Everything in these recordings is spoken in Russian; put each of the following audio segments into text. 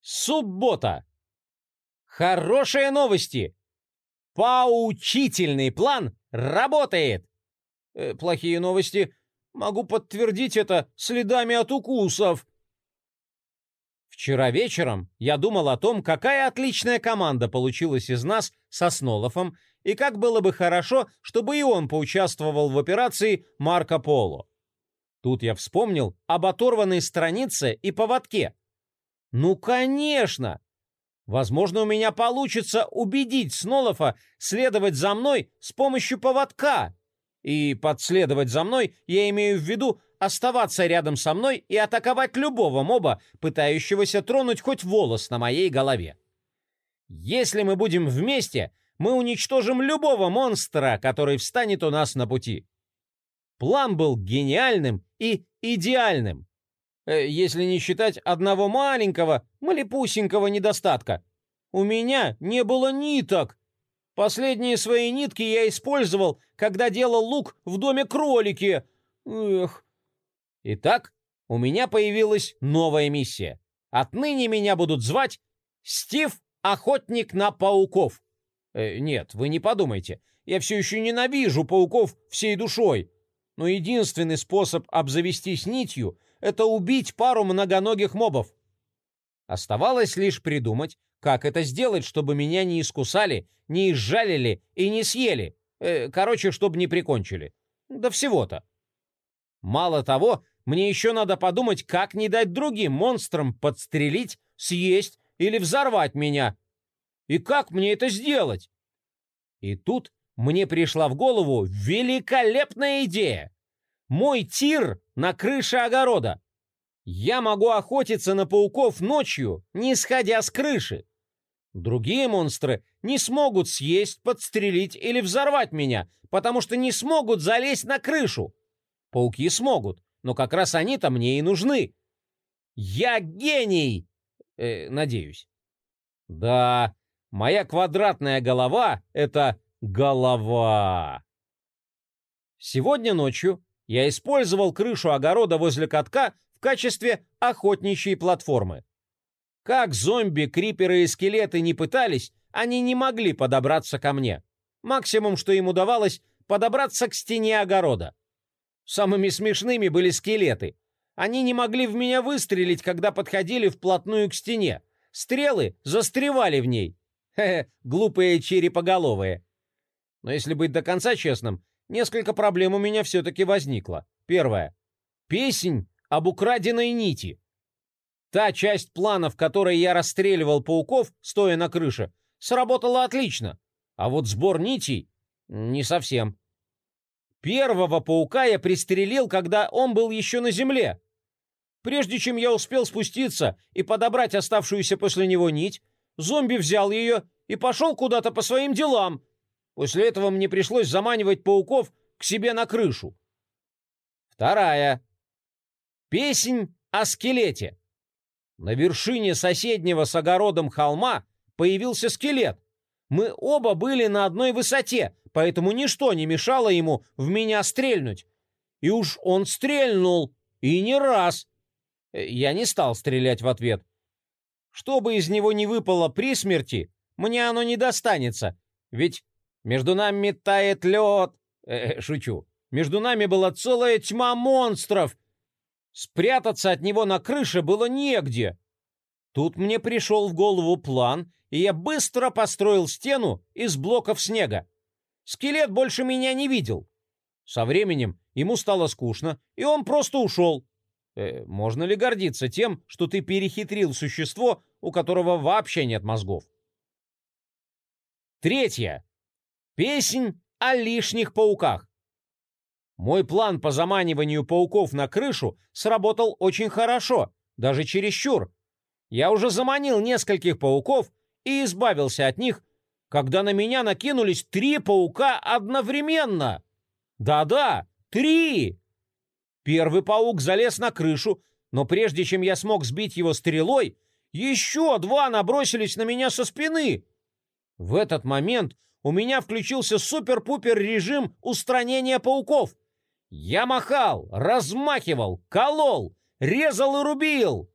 Суббота. Хорошие новости. Поучительный план работает. Плохие новости. Могу подтвердить это следами от укусов. Вчера вечером я думал о том, какая отличная команда получилась из нас со Снолофом, и как было бы хорошо, чтобы и он поучаствовал в операции «Марко Поло». Тут я вспомнил об оторванной странице и поводке. Ну, конечно! Возможно, у меня получится убедить Снолофа следовать за мной с помощью поводка. И под следовать за мной я имею в виду оставаться рядом со мной и атаковать любого моба, пытающегося тронуть хоть волос на моей голове. Если мы будем вместе, мы уничтожим любого монстра, который встанет у нас на пути. План был гениальным и идеальным. Если не считать одного маленького, малепусенького недостатка. У меня не было ниток. Последние свои нитки я использовал, когда делал лук в доме кролики. Эх. Итак, у меня появилась новая миссия. Отныне меня будут звать Стив Охотник на пауков. Нет, вы не подумайте. Я все еще ненавижу пауков всей душой. Но единственный способ обзавестись нитью — это убить пару многоногих мобов. Оставалось лишь придумать, как это сделать, чтобы меня не искусали, не изжалили и не съели. Короче, чтобы не прикончили. Да всего-то. Мало того, мне еще надо подумать, как не дать другим монстрам подстрелить, съесть или взорвать меня. И как мне это сделать? И тут мне пришла в голову великолепная идея. Мой тир на крыше огорода. Я могу охотиться на пауков ночью, не сходя с крыши. Другие монстры не смогут съесть, подстрелить или взорвать меня, потому что не смогут залезть на крышу. Пауки смогут, но как раз они-то мне и нужны. Я гений! Надеюсь. Да, моя квадратная голова — это голова. Сегодня ночью я использовал крышу огорода возле катка в качестве охотничьей платформы. Как зомби, криперы и скелеты не пытались, они не могли подобраться ко мне. Максимум, что им удавалось, подобраться к стене огорода. Самыми смешными были скелеты. Они не могли в меня выстрелить, когда подходили вплотную к стене. Стрелы застревали в ней. Глупые черепоголовые. Но если быть до конца честным, несколько проблем у меня все-таки возникло. Первое. Песнь об украденной нити. Та часть плана, в которой я расстреливал пауков, стоя на крыше, сработала отлично. А вот сбор нитей — не совсем. Первого паука я пристрелил, когда он был еще на земле. Прежде чем я успел спуститься и подобрать оставшуюся после него нить, зомби взял ее и пошел куда-то по своим делам. После этого мне пришлось заманивать пауков к себе на крышу. Вторая. Песнь о скелете. На вершине соседнего с огородом холма появился скелет. Мы оба были на одной высоте, поэтому ничто не мешало ему в меня стрельнуть. И уж он стрельнул, и не раз. Я не стал стрелять в ответ. Что бы из него ни выпало при смерти, мне оно не достанется, ведь между нами тает лед. Шучу. Между нами была целая тьма монстров. Спрятаться от него на крыше было негде. Тут мне пришел в голову план, и я быстро построил стену из блоков снега. Скелет больше меня не видел. Со временем ему стало скучно, и он просто ушел. Можно ли гордиться тем, что ты перехитрил существо, у которого вообще нет мозгов? Третье. Песнь о лишних пауках. Мой план по заманиванию пауков на крышу сработал очень хорошо, даже чересчур. Я уже заманил нескольких пауков и избавился от них, когда на меня накинулись 3 паука одновременно. Да-да, 3! Первый паук залез на крышу, но прежде чем я смог сбить его стрелой, еще 2 набросились на меня со спины. В этот момент у меня включился супер-пупер режим устранения пауков. Я махал, размахивал, колол, резал и рубил.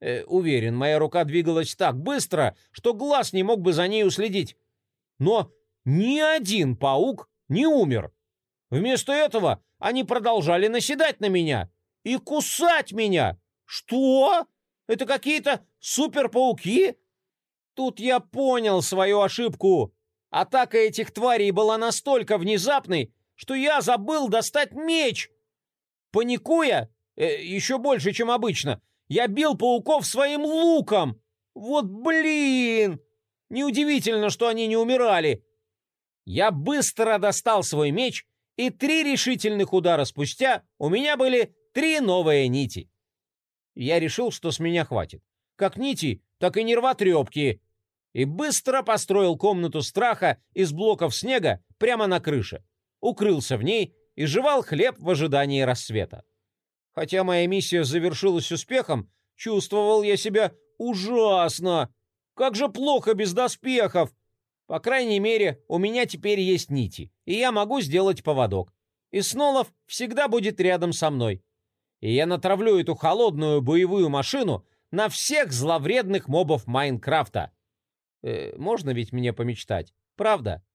Уверен, моя рука двигалась так быстро, что глаз не мог бы за ней уследить. Но ни один паук не умер. Вместо этого они продолжали наседать на меня и кусать меня. Что? Это какие-то суперпауки? Тут я понял свою ошибку. Атака этих тварей была настолько внезапной, что я забыл достать меч. Паникуя, еще больше, чем обычно, я бил пауков своим луком. Вот блин! Неудивительно, что они не умирали. Я быстро достал свой меч, и 3 решительных удара спустя у меня были 3 новые нити. Я решил, что с меня хватит. Как нити, так и нервотрепки. И быстро построил комнату страха из блоков снега прямо на крыше. Укрылся в ней и жевал хлеб в ожидании рассвета. Хотя моя миссия завершилась успехом, чувствовал я себя ужасно. Как же плохо без доспехов! По крайней мере, у меня теперь есть нити, и я могу сделать поводок. И Снолов всегда будет рядом со мной. И я натравлю эту холодную боевую машину на всех зловредных мобов Майнкрафта. Можно ведь мне помечтать, правда?